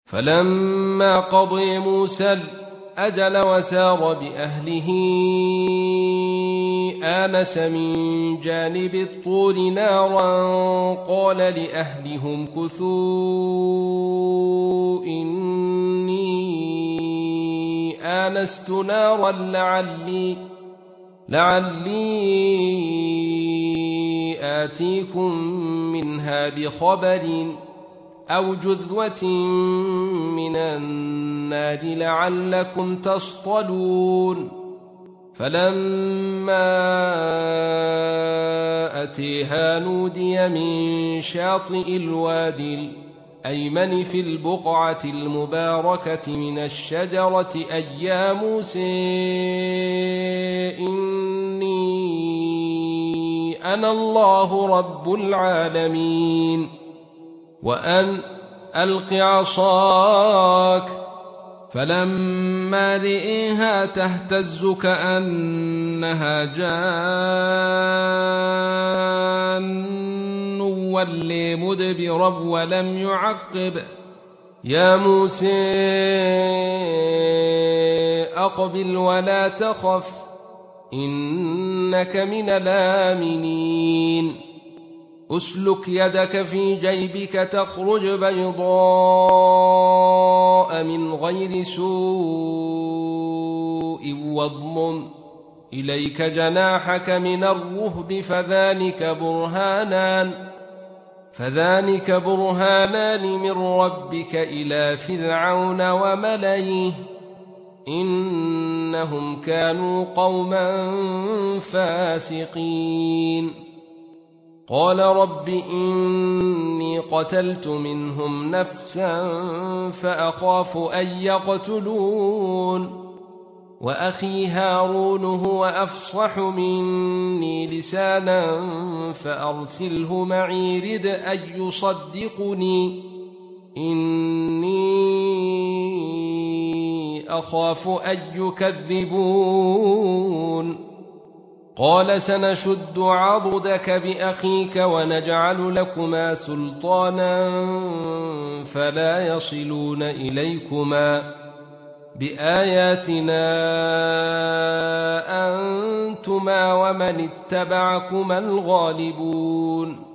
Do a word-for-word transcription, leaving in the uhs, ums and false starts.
فلما قضي موسى الأجل وسار بأهله آنس من جانب الطور نارا قال لأهلهم كثوا إني آنست نارا لعلي, لعلي آتيكم منها بخبر أو جذوة من النار لعلكم تصطلون. فلما أتيها نودي من شاطئ الوادي الأيمن في البقعة المباركة من الشجرة أي يا موسى إني أنا الله رب العالمين وأن ألق عصاك. فلما رئيها تهتز كأنها جان ولي مدبرا ولم يعقب يا موسى أقبل ولا تخف إنك من الآمنين. أسلك يدك في جيبك تخرج بيضاء من غير سوء واضمم إليك جناحك من الرهب فذلك برهانان فذلك برهانان من ربك إلى فرعون وملئه إنهم كانوا قوما فاسقين. قال رب إني قتلت منهم نفسا فأخاف أن يقتلون وأخي هارون هو أفصح مني لسانا فأرسله معي رد أن يصدقني إني أخاف أن يكذبون. قال سنشد عضدك بأخيك ونجعل لكما سلطانا فلا يصلون إليكما بآياتنا أنتما ومن اتبعكما الغالبون.